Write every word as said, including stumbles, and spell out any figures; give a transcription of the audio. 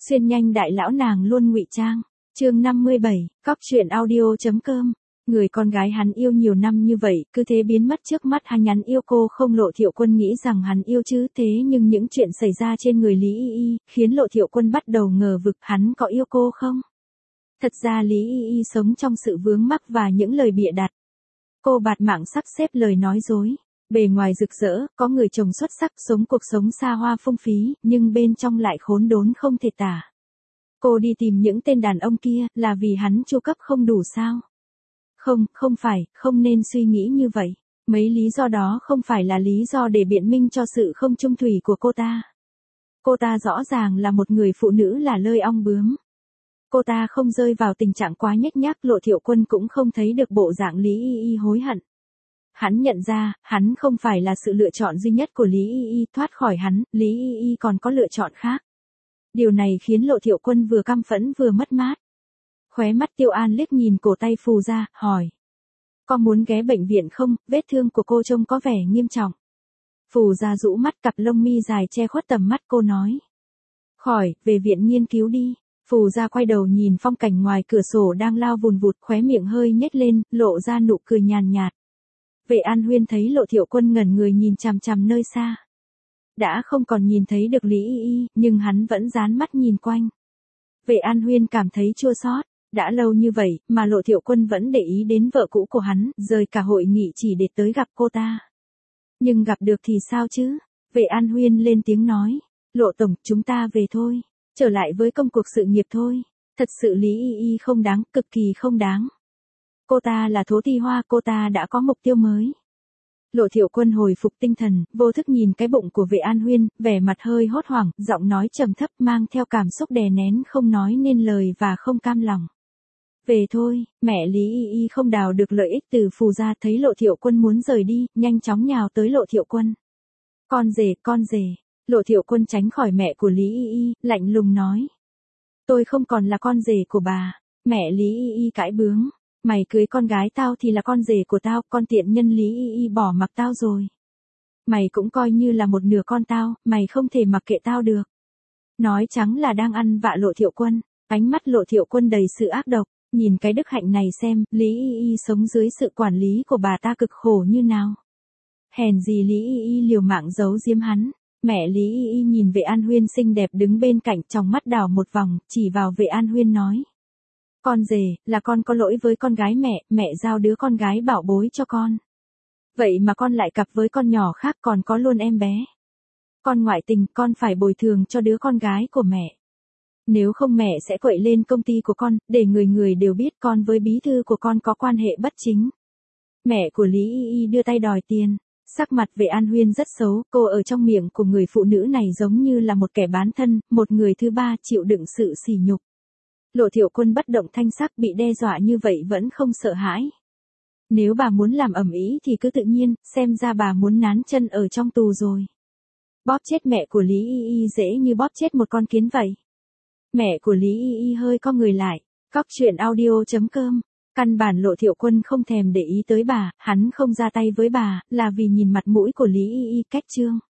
Xuyên nhanh đại lão nàng luôn ngụy trang. Chương năm mươi bảy, cóc truyện audio.com. Người con gái hắn yêu nhiều năm như vậy, cứ thế biến mất trước mắt hắn. Hắn yêu cô không? Lộ Thiệu Quân nghĩ rằng hắn yêu chứ, thế nhưng những chuyện xảy ra trên người Lý Y Y, khiến Lộ Thiệu Quân bắt đầu ngờ vực hắn có yêu cô không? Thật ra Lý Y Y sống trong sự vướng mắc và những lời bịa đặt. Cô bạt mạng sắp xếp lời nói dối. Bề ngoài rực rỡ, có người chồng xuất sắc, sống cuộc sống xa hoa phung phí, nhưng bên trong lại khốn đốn không thể tả. Cô đi tìm những tên đàn ông kia, là vì hắn chu cấp không đủ sao? Không, không phải, không nên suy nghĩ như vậy. Mấy lý do đó không phải là lý do để biện minh cho sự không trung thủy của cô ta. Cô ta rõ ràng là một người phụ nữ là lơi ong bướm. Cô ta không rơi vào tình trạng quá nhếch nhác. Lộ Thiệu Quân cũng không thấy được bộ dạng Lý Y Y hối hận. Hắn nhận ra, hắn không phải là sự lựa chọn duy nhất của Lý Y Y. Thoát khỏi hắn, Lý Y Y còn có lựa chọn khác. Điều này khiến Lộ Thiệu Quân vừa căm phẫn vừa mất mát. Khóe mắt Tiêu An liếc nhìn cổ tay Phù Gia, hỏi. Có muốn ghé bệnh viện không? Vết thương của cô trông có vẻ nghiêm trọng. Phù Gia rũ mắt, cặp lông mi dài che khuất tầm mắt cô nói. Khỏi, về viện nghiên cứu đi. Phù Gia quay đầu nhìn phong cảnh ngoài cửa sổ đang lao vùn vụt, khóe miệng hơi nhếch lên, lộ ra nụ cười nhàn nhạt. Vệ An Huyên thấy Lộ Thiệu Quân ngẩn người nhìn chằm chằm nơi xa. Đã không còn nhìn thấy được Lý Y Y, nhưng hắn vẫn dán mắt nhìn quanh. Vệ An Huyên cảm thấy chua xót. Đã lâu như vậy, mà Lộ Thiệu Quân vẫn để ý đến vợ cũ của hắn, rời cả hội nghị chỉ để tới gặp cô ta. Nhưng gặp được thì sao chứ? Vệ An Huyên lên tiếng nói. Lộ tổng, chúng ta về thôi. Trở lại với công cuộc sự nghiệp thôi. Thật sự Lý Y Y không đáng, cực kỳ không đáng. Cô ta là thố ti hoa, cô ta đã có mục tiêu mới. Lộ Thiệu Quân hồi phục tinh thần, vô thức nhìn cái bụng của Vệ An Huyên, vẻ mặt hơi hốt hoảng, giọng nói trầm thấp mang theo cảm xúc đè nén không nói nên lời và không cam lòng. Về thôi, mẹ Lý Y Y không đào được lợi ích từ Phù Gia, thấy Lộ Thiệu Quân muốn rời đi, nhanh chóng nhào tới Lộ Thiệu Quân. Con rể, con rể. Lộ Thiệu Quân tránh khỏi mẹ của Lý Y Y, lạnh lùng nói. Tôi không còn là con rể của bà. Mẹ Lý Y Y cãi bướng. Mày cưới con gái tao thì là con rể của tao, con tiện nhân Lý Y Y bỏ mặc tao rồi. Mày cũng coi như là một nửa con tao, mày không thể mặc kệ tao được. Nói trắng là đang ăn vạ Lộ Thiệu Quân, ánh mắt Lộ Thiệu Quân đầy sự ác độc, nhìn cái đức hạnh này xem, Lý Y Y sống dưới sự quản lý của bà ta cực khổ như nào. Hèn gì Lý Y Y liều mạng giấu giếm hắn. Mẹ Lý Y Y nhìn Vệ An Huyên xinh đẹp đứng bên cạnh, trong mắt đảo một vòng, chỉ vào Vệ An Huyên nói. Con rể, là con có lỗi với con gái mẹ, mẹ giao đứa con gái bảo bối cho con. Vậy mà con lại cặp với con nhỏ khác, còn có luôn em bé. Con ngoại tình, con phải bồi thường cho đứa con gái của mẹ. Nếu không mẹ sẽ quậy lên công ty của con, để người người đều biết con với bí thư của con có quan hệ bất chính. Mẹ của Lý Y Y đưa tay đòi tiền. Sắc mặt Vệ An Huyên rất xấu, cô ở trong miệng của người phụ nữ này giống như là một kẻ bán thân, một người thứ ba chịu đựng sự sỉ nhục. Lộ Thiệu Quân bất động thanh sắc, bị đe dọa như vậy vẫn không sợ hãi. Nếu bà muốn làm ầm ĩ thì cứ tự nhiên, xem ra bà muốn nán chân ở trong tù rồi. Bóp chết mẹ của Lý Y Y dễ như bóp chết một con kiến vậy. Mẹ của Lý Y Y hơi co người lại. Cóc truyện audio.com. Căn bản Lộ Thiệu Quân không thèm để ý tới bà, hắn không ra tay với bà, là vì nhìn mặt mũi của Lý Y Y. Cách chương.